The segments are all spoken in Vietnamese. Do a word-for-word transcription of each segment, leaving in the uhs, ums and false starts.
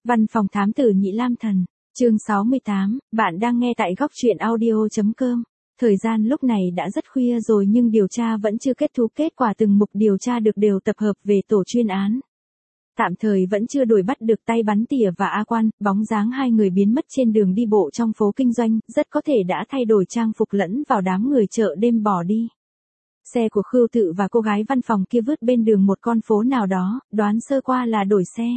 Văn phòng thám tử Nhị Lam Thần, chương sáu mươi tám, bạn đang nghe tại góc truyện audio.com. Thời gian lúc này đã rất khuya rồi nhưng điều tra vẫn chưa kết thúc, kết quả từng mục điều tra được đều tập hợp về tổ chuyên án. Tạm thời vẫn chưa đuổi bắt được tay bắn tỉa và A Quan, bóng dáng hai người biến mất trên đường đi bộ trong phố kinh doanh, rất có thể đã thay đổi trang phục lẫn vào đám người chợ đêm bỏ đi. Xe của Khưu Tự và cô gái văn phòng kia vứt bên đường một con phố nào đó, đoán sơ qua là đổi xe.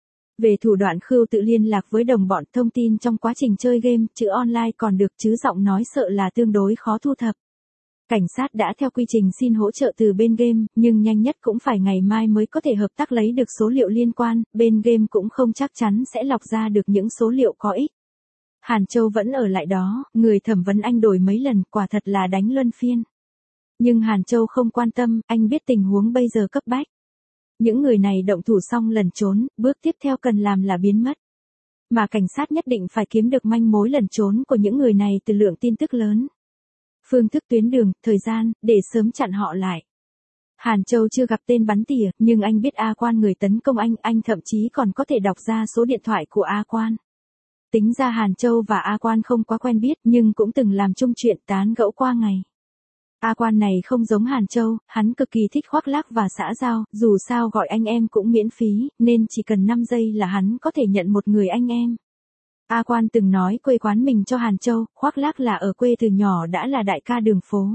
Về thủ đoạn, Khưu Tự liên lạc với đồng bọn, thông tin trong quá trình chơi game, chữ online còn được chứ giọng nói sợ là tương đối khó thu thập. Cảnh sát đã theo quy trình xin hỗ trợ từ bên game, nhưng nhanh nhất cũng phải ngày mai mới có thể hợp tác lấy được số liệu liên quan, bên game cũng không chắc chắn sẽ lọc ra được những số liệu có ích. Hàn Châu vẫn ở lại đó, người thẩm vấn anh đổi mấy lần, quả thật là đánh luân phiên. Nhưng Hàn Châu không quan tâm, anh biết tình huống bây giờ cấp bách. Những người này động thủ xong lần trốn, bước tiếp theo cần làm là biến mất. Mà cảnh sát nhất định phải kiếm được manh mối lần trốn của những người này từ lượng tin tức lớn. Phương thức, tuyến đường, thời gian, để sớm chặn họ lại. Hàn Châu chưa gặp tên bắn tỉa, nhưng anh biết A Quan người tấn công anh, anh thậm chí còn có thể đọc ra số điện thoại của A Quan. Tính ra Hàn Châu và A Quan không quá quen biết nhưng cũng từng làm chung chuyện tán gẫu qua ngày. A Quan này không giống Hàn Châu, hắn cực kỳ thích khoác lác và xã giao, dù sao gọi anh em cũng miễn phí, nên chỉ cần năm giây là hắn có thể nhận một người anh em. A Quan từng nói quê quán mình cho Hàn Châu, khoác lác là ở quê từ nhỏ đã là đại ca đường phố.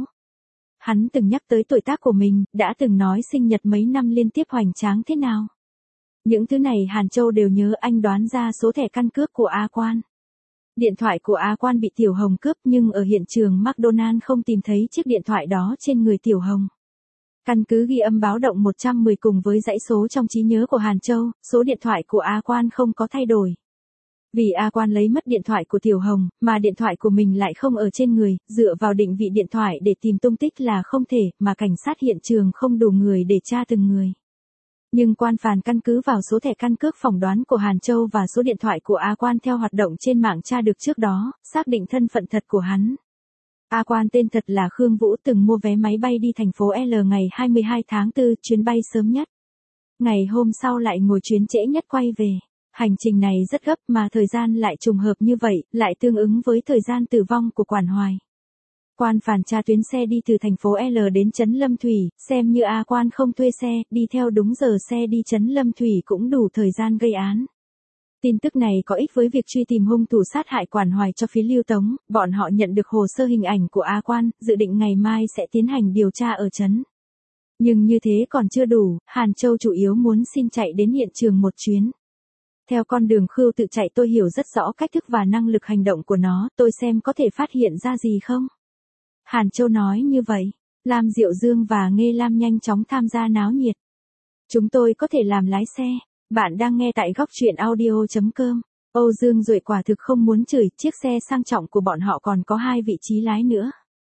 Hắn từng nhắc tới tuổi tác của mình, đã từng nói sinh nhật mấy năm liên tiếp hoành tráng thế nào. Những thứ này Hàn Châu đều nhớ, anh đoán ra số thẻ căn cước của A Quan. Điện thoại của A Quan bị Tiểu Hồng cướp nhưng ở hiện trường McDonald không tìm thấy chiếc điện thoại đó trên người Tiểu Hồng. Căn cứ ghi âm báo động một trăm mười cùng với dãy số trong trí nhớ của Hàn Châu, số điện thoại của A Quan không có thay đổi. Vì A Quan lấy mất điện thoại của Tiểu Hồng, mà điện thoại của mình lại không ở trên người, dựa vào định vị điện thoại để tìm tung tích là không thể, mà cảnh sát hiện trường không đủ người để tra từng người. Nhưng quan phàn căn cứ vào số thẻ căn cước phỏng đoán của Hàn Châu và số điện thoại của A Quan theo hoạt động trên mạng tra được trước đó, xác định thân phận thật của hắn. A Quan tên thật là Khương Vũ, từng mua vé máy bay đi thành phố L ngày hai mươi hai tháng tư, chuyến bay sớm nhất. Ngày hôm sau lại ngồi chuyến trễ nhất quay về. Hành trình này rất gấp mà thời gian lại trùng hợp như vậy, lại tương ứng với thời gian tử vong của Quản Hoài. Quan phàn tra tuyến xe đi từ thành phố L đến trấn Lâm Thủy, xem như A Quan không thuê xe, đi theo đúng giờ xe đi trấn Lâm Thủy cũng đủ thời gian gây án. Tin tức này có ích với việc truy tìm hung thủ sát hại Quản Hoài cho phía Lưu Tống, bọn họ nhận được hồ sơ hình ảnh của A Quan, dự định ngày mai sẽ tiến hành điều tra ở trấn. Nhưng như thế còn chưa đủ, Hàn Châu chủ yếu muốn xin chạy đến hiện trường một chuyến. Theo con đường Khưu Tự chạy tôi hiểu rất rõ cách thức và năng lực hành động của nó, tôi xem có thể phát hiện ra gì không? Hàn Châu nói như vậy, Lam Diệu Dương và Nghê Lam nhanh chóng tham gia náo nhiệt. Chúng tôi có thể làm lái xe, bạn đang nghe tại góc truyện audio.com. Âu Dương Duệ quả thực không muốn chửi, chiếc xe sang trọng của bọn họ còn có hai vị trí lái nữa.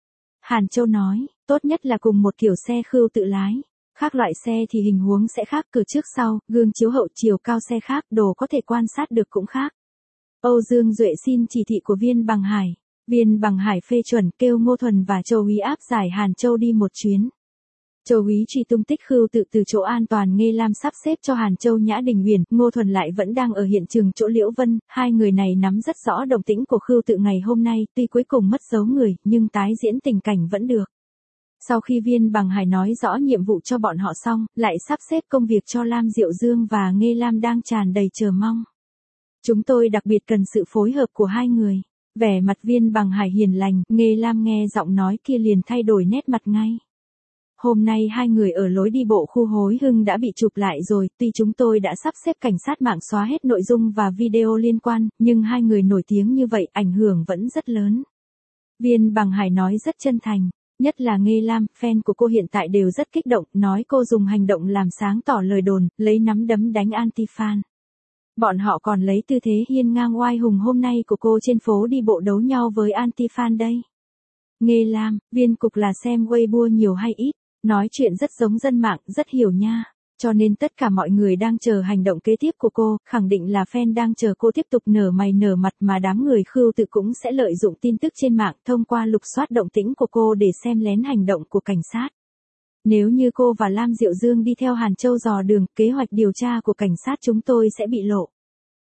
Hàn Châu nói, tốt nhất là cùng một kiểu xe Khưu Tự lái. Khác loại xe thì hình huống sẽ khác, cửa trước sau, gương chiếu hậu, chiều cao xe khác, đồ có thể quan sát được cũng khác. Âu Dương Duệ xin chỉ thị của Viên Bằng Hải. Viên Bằng Hải phê chuẩn, kêu Ngô Thuần và Châu Úy áp giải Hàn Châu đi một chuyến. Châu Úy truy tung tích Khưu Tự từ chỗ an toàn, Nghê Lam sắp xếp cho Hàn Châu Nhã Đình Uyển, Ngô Thuần lại vẫn đang ở hiện trường chỗ Liễu Vân, hai người này nắm rất rõ động tĩnh của Khưu Tự ngày hôm nay, tuy cuối cùng mất dấu người, nhưng tái diễn tình cảnh vẫn được. Sau khi Viên Bằng Hải nói rõ nhiệm vụ cho bọn họ xong, lại sắp xếp công việc cho Lam Diệu Dương và Nghê Lam đang tràn đầy chờ mong. Chúng tôi đặc biệt cần sự phối hợp của hai người. Vẻ mặt Viên Bằng Hải hiền lành, Nghê Lam nghe giọng nói kia liền thay đổi nét mặt ngay. Hôm nay hai người ở lối đi bộ khu Hối Hưng đã bị chụp lại rồi, tuy chúng tôi đã sắp xếp cảnh sát mạng xóa hết nội dung và video liên quan, nhưng hai người nổi tiếng như vậy ảnh hưởng vẫn rất lớn. Viên Bằng Hải nói rất chân thành. Nhất là Nghê Lam, fan của cô hiện tại đều rất kích động, nói cô dùng hành động làm sáng tỏ lời đồn, lấy nắm đấm đánh anti-fan. Bọn họ còn lấy tư thế hiên ngang oai hùng hôm nay của cô trên phố đi bộ đấu nhau với anti-fan đây. Nghê Lam, Viên Cục là xem Weibo nhiều hay ít, nói chuyện rất giống dân mạng, rất hiểu nha. Cho nên tất cả mọi người đang chờ hành động kế tiếp của cô, khẳng định là fan đang chờ cô tiếp tục nở mày nở mặt, mà đám người Khưu Tự cũng sẽ lợi dụng tin tức trên mạng thông qua lục soát động tĩnh của cô để xem lén hành động của cảnh sát. Nếu như cô và Lam Diệu Dương đi theo Hàn Châu dò đường, kế hoạch điều tra của cảnh sát chúng tôi sẽ bị lộ.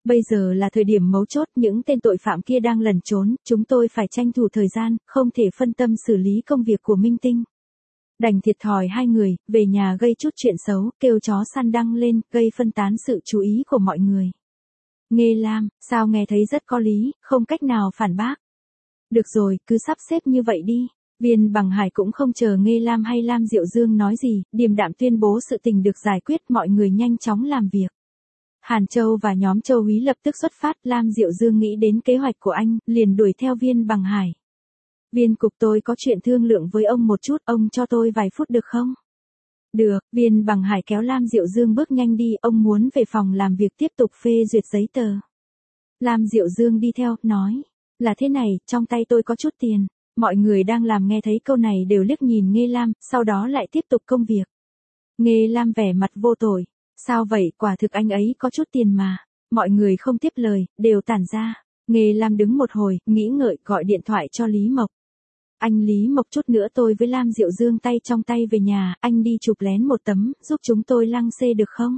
Bây giờ là thời điểm mấu chốt, những tên tội phạm kia đang lẩn trốn, chúng tôi phải tranh thủ thời gian, không thể phân tâm xử lý công việc của Minh Tinh. Đành thiệt thòi hai người, về nhà gây chút chuyện xấu, kêu chó săn đăng lên, gây phân tán sự chú ý của mọi người. Nghê Lam, sao nghe thấy rất có lý, không cách nào phản bác. Được rồi, cứ sắp xếp như vậy đi. Viên Bằng Hải cũng không chờ Nghê Lam hay Lam Diệu Dương nói gì, điềm đạm tuyên bố sự tình được giải quyết, mọi người nhanh chóng làm việc. Hàn Châu và nhóm Châu Úy lập tức xuất phát, Lam Diệu Dương nghĩ đến kế hoạch của anh, liền đuổi theo Viên Bằng Hải. Viên cục, tôi có chuyện thương lượng với ông một chút, ông cho tôi vài phút được không? Được, Viên Bằng Hải kéo Lam Diệu Dương bước nhanh đi, ông muốn về phòng làm việc tiếp tục phê duyệt giấy tờ. Lam Diệu Dương đi theo, nói, là thế này, trong tay tôi có chút tiền. Mọi người đang làm nghe thấy câu này đều liếc nhìn Nghê Lam, sau đó lại tiếp tục công việc. Nghê Lam vẻ mặt vô tội, sao vậy, quả thực anh ấy có chút tiền mà. Mọi người không tiếp lời, đều tản ra. Nghê Lam đứng một hồi, nghĩ ngợi, gọi điện thoại cho Lý Mộc. Anh Lý Mộc, chút nữa tôi với Lam Diệu Dương tay trong tay về nhà, anh đi chụp lén một tấm, giúp chúng tôi lăng xê được không?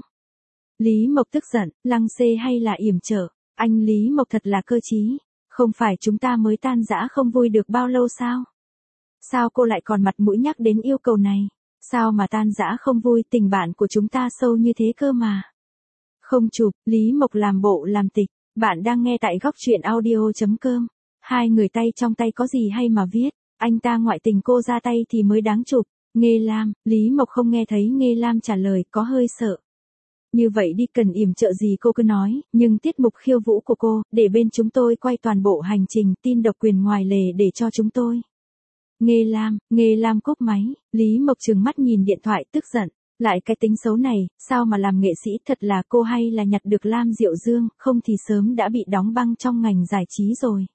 Lý Mộc tức giận, lăng xê hay là yểm trở? Anh Lý Mộc thật là cơ trí. Không phải chúng ta mới tan rã không vui được bao lâu sao? Sao cô lại còn mặt mũi nhắc đến yêu cầu này? Sao mà tan rã không vui, tình bạn của chúng ta sâu như thế cơ mà. Không chụp, Lý Mộc làm bộ làm tịch. Bạn đang nghe tại góc truyện audio chấm com. Hai người tay trong tay có gì hay mà viết. Anh ta ngoại tình cô ra tay thì mới đáng chụp. Nghê Lam, Lý Mộc không nghe thấy Nghê Lam trả lời, có hơi sợ. Như vậy đi, cần yểm trợ gì cô cứ nói, nhưng tiết mục khiêu vũ của cô, để bên chúng tôi quay toàn bộ hành trình, tin độc quyền ngoài lề để cho chúng tôi. Nghê Lam, Nghê Lam cúp máy, Lý Mộc trừng mắt nhìn điện thoại tức giận, lại cái tính xấu này, sao mà làm nghệ sĩ, thật là cô hay là nhặt được Lam Diệu Dương, không thì sớm đã bị đóng băng trong ngành giải trí rồi.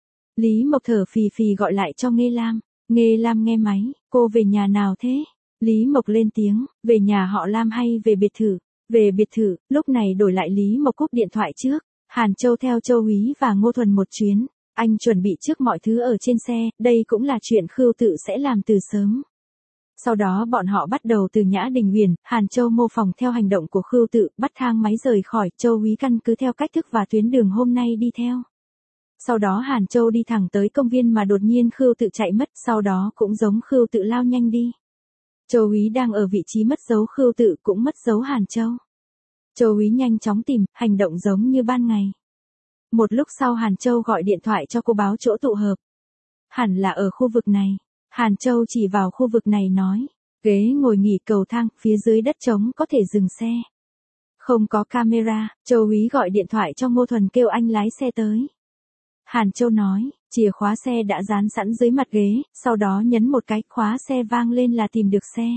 Lý Mộc thở phì phì gọi lại cho Nghê Lam, Nghê Lam nghe máy, cô về nhà nào thế? Lý Mộc lên tiếng, về nhà họ Lam hay về biệt thự? Về biệt thự, lúc này đổi lại Lý Mộc cúp điện thoại trước. Hàn Châu theo Châu Úy và Ngô Thuần một chuyến. Anh chuẩn bị trước mọi thứ ở trên xe, đây cũng là chuyện Khưu Tự sẽ làm từ sớm. Sau đó bọn họ bắt đầu từ Nhã Đình Huyền, Hàn Châu mô phỏng theo hành động của Khưu Tự, bắt thang máy rời khỏi, Châu Úy căn cứ theo cách thức và tuyến đường hôm nay đi theo. Sau đó Hàn Châu đi thẳng tới công viên mà đột nhiên Khưu Tự chạy mất, sau đó cũng giống Khưu Tự lao nhanh đi. Châu Úy đang ở vị trí mất dấu Khưu Tự cũng mất dấu Hàn Châu. Châu Úy nhanh chóng tìm, hành động giống như ban ngày. Một lúc sau Hàn Châu gọi điện thoại cho cô báo chỗ tụ hợp. Hẳn là ở khu vực này. Hàn Châu chỉ vào khu vực này nói, ghế ngồi nghỉ cầu thang, phía dưới đất trống có thể dừng xe. Không có camera, Châu Úy gọi điện thoại cho Ngô Thuần kêu anh lái xe tới. Hàn Châu nói, chìa khóa xe đã dán sẵn dưới mặt ghế, sau đó nhấn một cái, khóa xe vang lên là tìm được xe.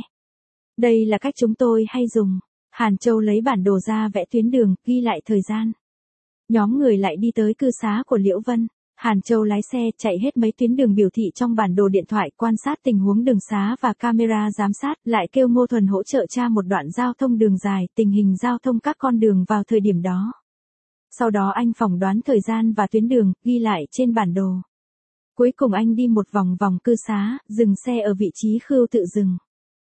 Đây là cách chúng tôi hay dùng. Hàn Châu lấy bản đồ ra vẽ tuyến đường, ghi lại thời gian. Nhóm người lại đi tới cư xá của Liễu Vân. Hàn Châu lái xe chạy hết mấy tuyến đường biểu thị trong bản đồ điện thoại, quan sát tình huống đường xá và camera giám sát, lại kêu Ngô Thuần hỗ trợ tra một đoạn giao thông đường dài, tình hình giao thông các con đường vào thời điểm đó. Sau đó anh phỏng đoán thời gian và tuyến đường, ghi lại trên bản đồ. Cuối cùng anh đi một vòng vòng cư xá, dừng xe ở vị trí Khưu Tự dừng.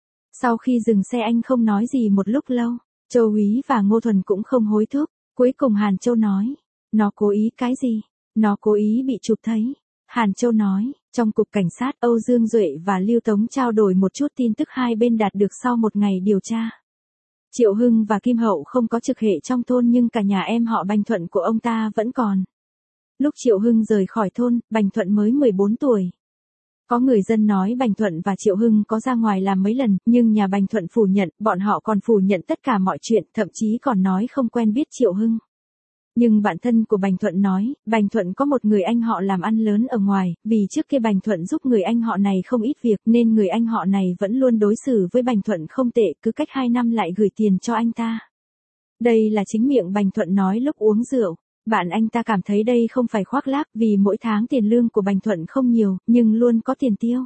Sau khi dừng xe anh không nói gì một lúc lâu, Châu Úy và Ngô Thuần cũng không hối thúc. Cuối cùng Hàn Châu nói, nó cố ý cái gì? Nó cố ý bị chụp thấy. Hàn Châu nói, trong cục cảnh sát Âu Dương Duệ và Lưu Tống trao đổi một chút tin tức hai bên đạt được sau một ngày điều tra. Triệu Hưng và Kim Hậu không có trực hệ trong thôn nhưng cả nhà em họ Bành Thuận của ông ta vẫn còn. Lúc Triệu Hưng rời khỏi thôn, Bành Thuận mới mười bốn tuổi. Có người dân nói Bành Thuận và Triệu Hưng có ra ngoài làm mấy lần, nhưng nhà Bành Thuận phủ nhận, bọn họ còn phủ nhận tất cả mọi chuyện, thậm chí còn nói không quen biết Triệu Hưng. Nhưng bạn thân của Bành Thuận nói, Bành Thuận có một người anh họ làm ăn lớn ở ngoài, vì trước kia Bành Thuận giúp người anh họ này không ít việc nên người anh họ này vẫn luôn đối xử với Bành Thuận không tệ, cứ cách hai năm lại gửi tiền cho anh ta. Đây là chính miệng Bành Thuận nói lúc uống rượu. Bạn anh ta cảm thấy đây không phải khoác lác vì mỗi tháng tiền lương của Bành Thuận không nhiều, nhưng luôn có tiền tiêu.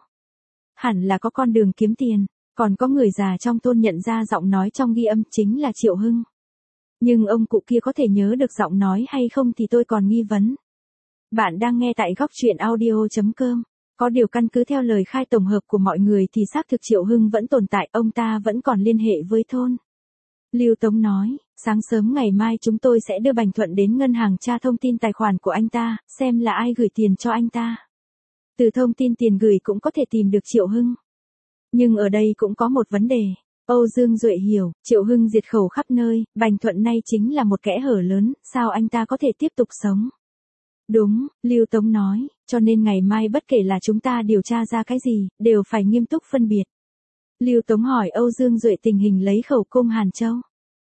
Hẳn là có con đường kiếm tiền, còn có người già trong thôn nhận ra giọng nói trong ghi âm chính là Triệu Hưng. Nhưng ông cụ kia có thể nhớ được giọng nói hay không thì tôi còn nghi vấn. Bạn đang nghe tại góc truyện audio chấm com. Có điều căn cứ theo lời khai tổng hợp của mọi người thì xác thực Triệu Hưng vẫn tồn tại, ông ta vẫn còn liên hệ với thôn. Lưu Tống nói, Sáng sớm ngày mai chúng tôi sẽ đưa Bành Thuận đến ngân hàng tra thông tin tài khoản của anh ta, xem là ai gửi tiền cho anh ta. Từ thông tin tiền gửi cũng có thể tìm được Triệu Hưng. Nhưng ở đây cũng có một vấn đề. Âu Dương Duệ hiểu, Triệu Hưng diệt khẩu khắp nơi, Bành Thuận nay chính là một kẽ hở lớn, sao anh ta có thể tiếp tục sống? Đúng, Lưu Tống nói, cho nên ngày mai bất kể là chúng ta điều tra ra cái gì, đều phải nghiêm túc phân biệt. Lưu Tống hỏi Âu Dương Duệ tình hình lấy khẩu cung Hàn Châu.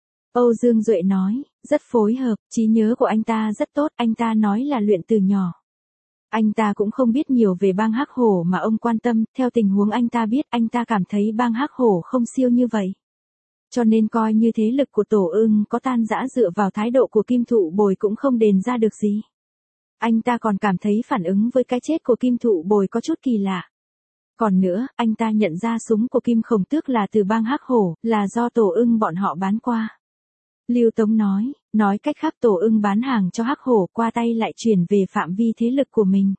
Âu Dương Duệ nói, rất phối hợp, trí nhớ của anh ta rất tốt, anh ta nói là luyện từ nhỏ. Anh ta cũng không biết nhiều về bang Hắc Hổ mà ông quan tâm, theo tình huống anh ta biết anh ta cảm thấy bang Hắc Hổ không siêu như vậy. Cho nên coi như thế lực của Tổ Ưng có tan rã dựa vào thái độ của Kim Thụ Bồi cũng không đền ra được gì. Anh ta còn cảm thấy phản ứng với cái chết của Kim Thụ Bồi có chút kỳ lạ. Còn nữa, anh ta nhận ra súng của Kim Khổng Tước là từ bang Hắc Hổ, là do Tổ Ưng bọn họ bán qua. Lưu Tống nói, nói cách khác Tổ Ưng bán hàng cho Hắc Hổ qua tay lại chuyển về phạm vi thế lực của mình.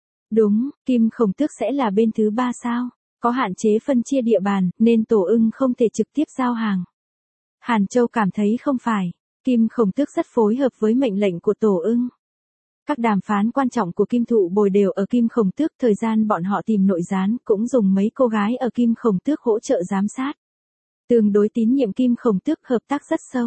Đúng, Kim Khổng Tước sẽ là bên thứ ba sao? Có hạn chế phân chia địa bàn, nên Tổ Ưng không thể trực tiếp giao hàng. Hàn Châu cảm thấy không phải, Kim Khổng Tước rất phối hợp với mệnh lệnh của Tổ Ưng. Các đàm phán quan trọng của Kim Thụ Bồi đều ở Kim Khổng Tước, thời gian bọn họ tìm nội gián cũng dùng mấy cô gái ở Kim Khổng Tước hỗ trợ giám sát. Tương đối tín nhiệm Kim Khổng Tước, hợp tác rất sâu.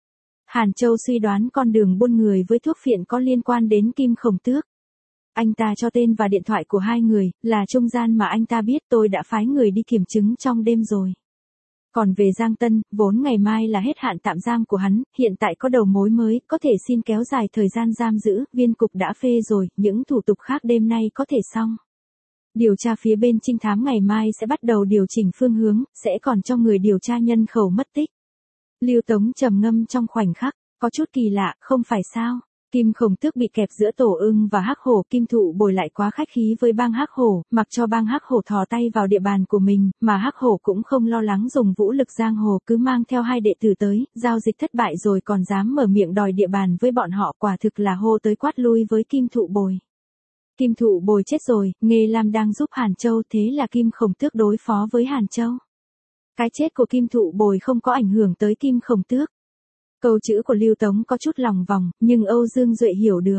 Hàn Châu suy đoán con đường buôn người với thuốc phiện có liên quan đến Kim Khổng Tước. Anh ta cho tên và điện thoại của hai người, là trung gian mà anh ta biết, tôi đã phái người đi kiểm chứng trong đêm rồi. Còn về Giang Tân, vốn ngày mai là hết hạn tạm giam của hắn, hiện tại có đầu mối mới, có thể xin kéo dài thời gian giam giữ, viên cục đã phê rồi, những thủ tục khác đêm nay có thể xong. Điều tra phía bên trinh thám ngày mai sẽ bắt đầu điều chỉnh phương hướng, sẽ còn cho người điều tra nhân khẩu mất tích. Lưu Tống trầm ngâm trong khoảnh khắc, có chút kỳ lạ, không phải sao? Kim Khổng Tước bị kẹp giữa Tổ Ưng và Hắc Hổ, Kim Thụ Bồi lại quá khách khí với bang Hắc Hổ, mặc cho bang Hắc Hổ thò tay vào địa bàn của mình, mà Hắc Hổ cũng không lo lắng dùng vũ lực giang hồ, cứ mang theo hai đệ tử tới, giao dịch thất bại rồi còn dám mở miệng đòi địa bàn với bọn họ, quả thực là hô tới quát lui với Kim Thụ Bồi. Kim Thụ Bồi chết rồi, Nghê Lam đang giúp Hàn Châu, thế là Kim Khổng Tước đối phó với Hàn Châu. Cái chết của Kim Thụ Bồi không có ảnh hưởng tới Kim Khổng Tước. Câu chữ của Lưu Tống có chút lòng vòng, nhưng Âu Dương Duệ hiểu được.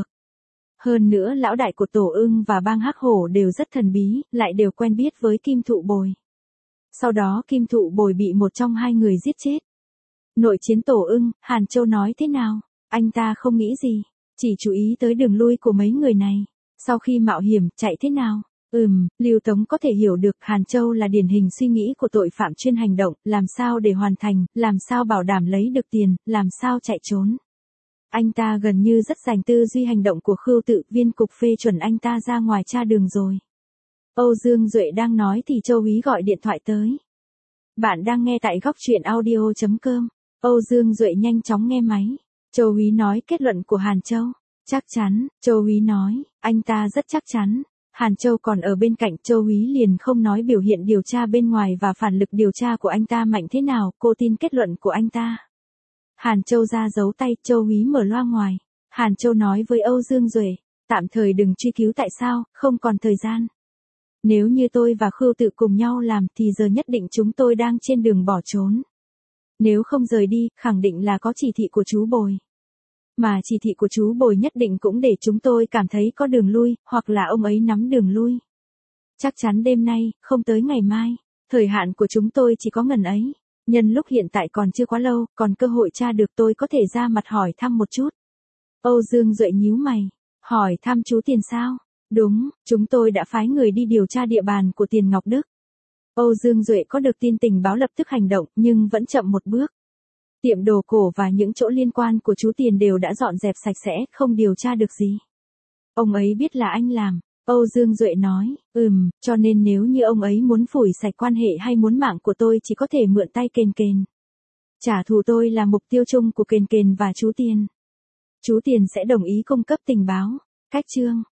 Hơn nữa lão đại của Tổ Ưng và bang Hắc Hổ đều rất thần bí, lại đều quen biết với Kim Thụ Bồi. Sau đó Kim Thụ Bồi bị một trong hai người giết chết. Nội chiến Tổ Ưng, Hàn Châu nói thế nào? Anh ta không nghĩ gì, chỉ chú ý tới đường lui của mấy người này. Sau khi mạo hiểm, chạy thế nào? Ừm, Lưu Tống có thể hiểu được Hàn Châu là điển hình suy nghĩ của tội phạm chuyên hành động, làm sao để hoàn thành, làm sao bảo đảm lấy được tiền, làm sao chạy trốn. Anh ta gần như rất dành tư duy hành động của Khưu Tự, viên cục phê chuẩn anh ta ra ngoài tra đường rồi. Âu Dương Duệ đang nói thì Châu Úy gọi điện thoại tới. Bạn đang nghe tại góc truyện audio chấm com. Âu Dương Duệ nhanh chóng nghe máy. Châu Úy nói kết luận của Hàn Châu. Chắc chắn, Châu Úy nói, anh ta rất chắc chắn. Hàn Châu còn ở bên cạnh, Châu Úy liền không nói biểu hiện điều tra bên ngoài và phản lực điều tra của anh ta mạnh thế nào, cô tin kết luận của anh ta. Hàn Châu ra giấu tay, Châu Úy mở loa ngoài. Hàn Châu nói với Âu Dương Duệ, tạm thời đừng truy cứu tại sao, không còn thời gian. Nếu như tôi và Khưu Tự cùng nhau làm thì giờ nhất định chúng tôi đang trên đường bỏ trốn. Nếu không rời đi, khẳng định là có chỉ thị của chú Bồi. Mà chỉ thị của chú Bồi nhất định cũng để chúng tôi cảm thấy có đường lui, hoặc là ông ấy nắm đường lui. Chắc chắn đêm nay, không tới ngày mai. Thời hạn của chúng tôi chỉ có ngần ấy. Nhân lúc hiện tại còn chưa quá lâu, còn cơ hội tra được, tôi có thể ra mặt hỏi thăm một chút. Âu Dương Duệ nhíu mày. Hỏi thăm chú Tiền sao? Đúng, chúng tôi đã phái người đi điều tra địa bàn của Tiền Ngọc Đức. Âu Dương Duệ có được tin tình báo lập tức hành động, nhưng vẫn chậm một bước. Tiệm đồ cổ và những chỗ liên quan của chú Tiền đều đã dọn dẹp sạch sẽ, không điều tra được gì. Ông ấy biết là anh làm. Âu Dương Duệ nói, ừm, cho nên nếu như ông ấy muốn phủi sạch quan hệ hay muốn mạng của tôi chỉ có thể mượn tay Kền Kền. Trả thù tôi là mục tiêu chung của Kền Kền và chú Tiền. Chú Tiền sẽ đồng ý cung cấp tình báo. Cách chương.